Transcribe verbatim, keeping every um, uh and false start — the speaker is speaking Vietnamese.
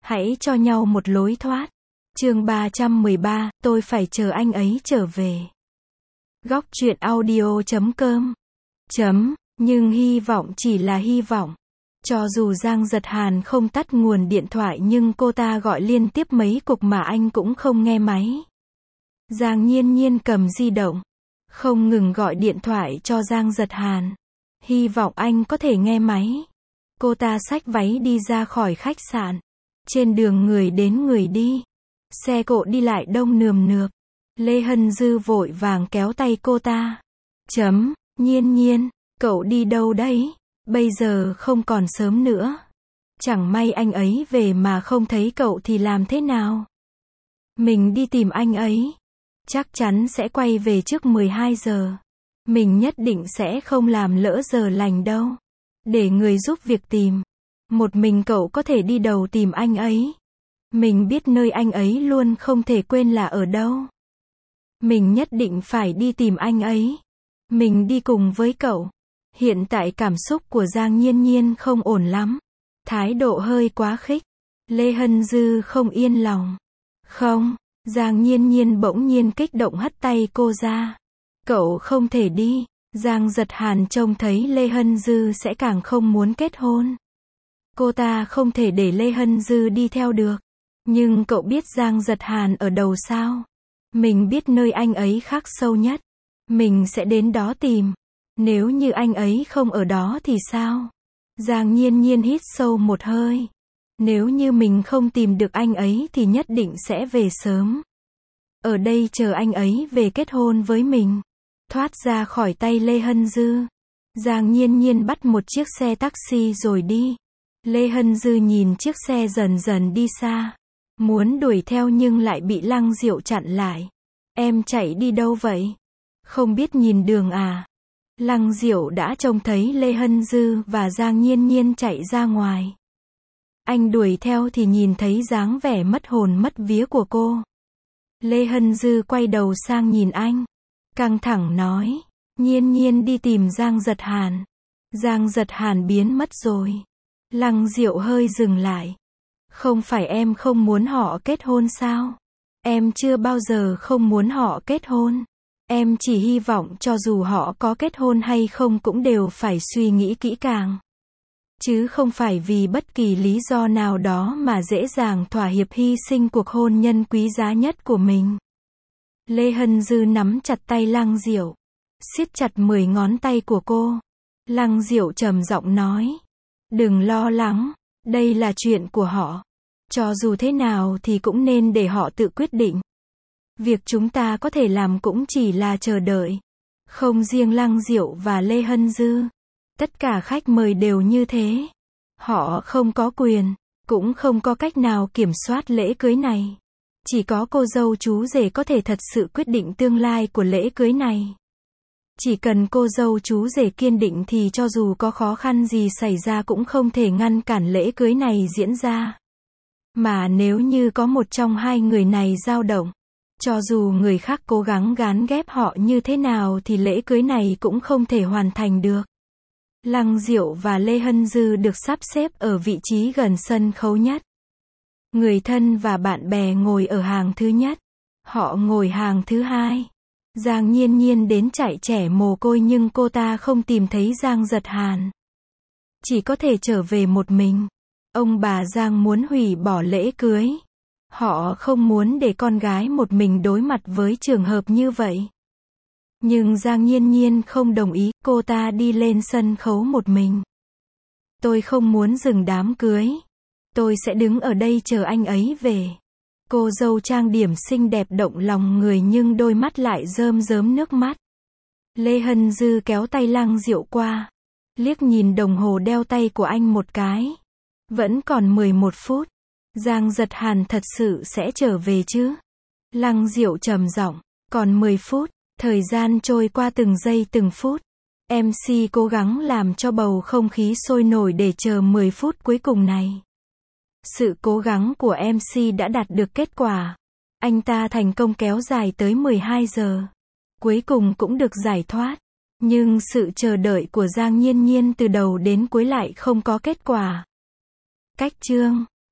Hãy cho nhau một lối thoát. Chương ba trăm mười ba, tôi phải chờ anh ấy trở về. Góc truyện audio chấm com. Chấm, nhưng hy vọng chỉ là hy vọng. Cho dù Giang Giật Hàn không tắt nguồn điện thoại nhưng cô ta gọi liên tiếp mấy cuộc mà anh cũng không nghe máy. Giang Nhiên Nhiên cầm di động, không ngừng gọi điện thoại cho Giang Giật Hàn. Hy vọng anh có thể nghe máy. Cô ta xách váy đi ra khỏi khách sạn. Trên đường người đến người đi. Xe cộ đi lại đông nườm nượp. Lê Hân Dư vội vàng kéo tay cô ta. Chấm, Nhiên Nhiên, cậu đi đâu đấy? Bây giờ không còn sớm nữa. Chẳng may anh ấy về mà không thấy cậu thì làm thế nào? Mình đi tìm anh ấy. Chắc chắn sẽ quay về trước mười hai giờ. Mình nhất định sẽ không làm lỡ giờ lành đâu. Để người giúp việc tìm. Một mình cậu có thể đi đầu tìm anh ấy. Mình biết nơi anh ấy luôn không thể quên là ở đâu. Mình nhất định phải đi tìm anh ấy. Mình đi cùng với cậu. Hiện tại cảm xúc của Giang Nhiên Nhiên không ổn lắm. Thái độ hơi quá khích. Lê Hân Dư không yên lòng. Không, Giang Nhiên Nhiên bỗng nhiên kích động hất tay cô ra. Cậu không thể đi. Giang Giật Hàn trông thấy Lê Hân Dư sẽ càng không muốn kết hôn. Cô ta không thể để Lê Hân Dư đi theo được. Nhưng cậu biết Giang Giật Hàn ở đâu sao? Mình biết nơi anh ấy khắc sâu nhất. Mình sẽ đến đó tìm. Nếu như anh ấy không ở đó thì sao? Giang Nhiên Nhiên hít sâu một hơi. Nếu như mình không tìm được anh ấy thì nhất định sẽ về sớm. Ở đây chờ anh ấy về kết hôn với mình. Thoát ra khỏi tay Lê Hân Dư. Giang Nhiên Nhiên bắt một chiếc xe taxi rồi đi. Lê Hân Dư nhìn chiếc xe dần dần đi xa. Muốn đuổi theo nhưng lại bị Lăng Diệu chặn lại. Em chạy đi đâu vậy? Không biết nhìn đường à? Lăng Diệu đã trông thấy Lê Hân Dư và Giang Nhiên Nhiên chạy ra ngoài. Anh đuổi theo thì nhìn thấy dáng vẻ mất hồn mất vía của cô. Lê Hân Dư quay đầu sang nhìn anh. Căng thẳng nói. Nhiên Nhiên đi tìm Giang Giật Hàn. Giang Giật Hàn biến mất rồi. Lăng Diệu hơi dừng lại. Không phải em không muốn họ kết hôn sao? Em chưa bao giờ không muốn họ kết hôn. Em chỉ hy vọng cho dù họ có kết hôn hay không cũng đều phải suy nghĩ kỹ càng. Chứ không phải vì bất kỳ lý do nào đó mà dễ dàng thỏa hiệp hy sinh cuộc hôn nhân quý giá nhất của mình. Lê Hân Dư nắm chặt tay Lăng Diệu. Siết chặt mười ngón tay của cô. Lăng Diệu trầm giọng nói. Đừng lo lắng. Đây là chuyện của họ. Cho dù thế nào thì cũng nên để họ tự quyết định. Việc chúng ta có thể làm cũng chỉ là chờ đợi. Không riêng Lăng Diệu và Lê Hân Dư. Tất cả khách mời đều như thế. Họ không có quyền, cũng không có cách nào kiểm soát lễ cưới này. Chỉ có cô dâu chú rể có thể thật sự quyết định tương lai của lễ cưới này. Chỉ cần cô dâu chú rể kiên định thì cho dù có khó khăn gì xảy ra cũng không thể ngăn cản lễ cưới này diễn ra. Mà nếu như có một trong hai người này dao động, cho dù người khác cố gắng gán ghép họ như thế nào thì lễ cưới này cũng không thể hoàn thành được. Lăng Diệu và Lê Hân Dư được sắp xếp ở vị trí gần sân khấu nhất. Người thân và bạn bè ngồi ở hàng thứ nhất. Họ ngồi hàng thứ hai. Giang Nhiên Nhiên đến chạy trẻ mồ côi nhưng cô ta không tìm thấy Giang Giật Hàn. Chỉ có thể trở về một mình. Ông bà Giang muốn hủy bỏ lễ cưới. Họ không muốn để con gái một mình đối mặt với trường hợp như vậy. Nhưng Giang Nhiên Nhiên không đồng ý, cô ta đi lên sân khấu một mình. Tôi không muốn dừng đám cưới. Tôi sẽ đứng ở đây chờ anh ấy về. Cô dâu trang điểm xinh đẹp động lòng người nhưng đôi mắt lại rơm rớm nước mắt. Lê Hân Dư kéo tay Lăng Diệu qua. Liếc nhìn đồng hồ đeo tay của anh một cái. Vẫn còn mười một phút. Giang Giật Hàn thật sự sẽ trở về chứ? Lăng Diệu trầm giọng. Còn mười phút. Thời gian trôi qua từng giây từng phút. em xê cố gắng làm cho bầu không khí sôi nổi để chờ mười phút cuối cùng này. Sự cố gắng của em xê đã đạt được kết quả. Anh ta thành công kéo dài tới mười hai giờ. Cuối cùng cũng được giải thoát. Nhưng sự chờ đợi của Giang Nhiên Nhiên từ đầu đến cuối lại không có kết quả. Cách chương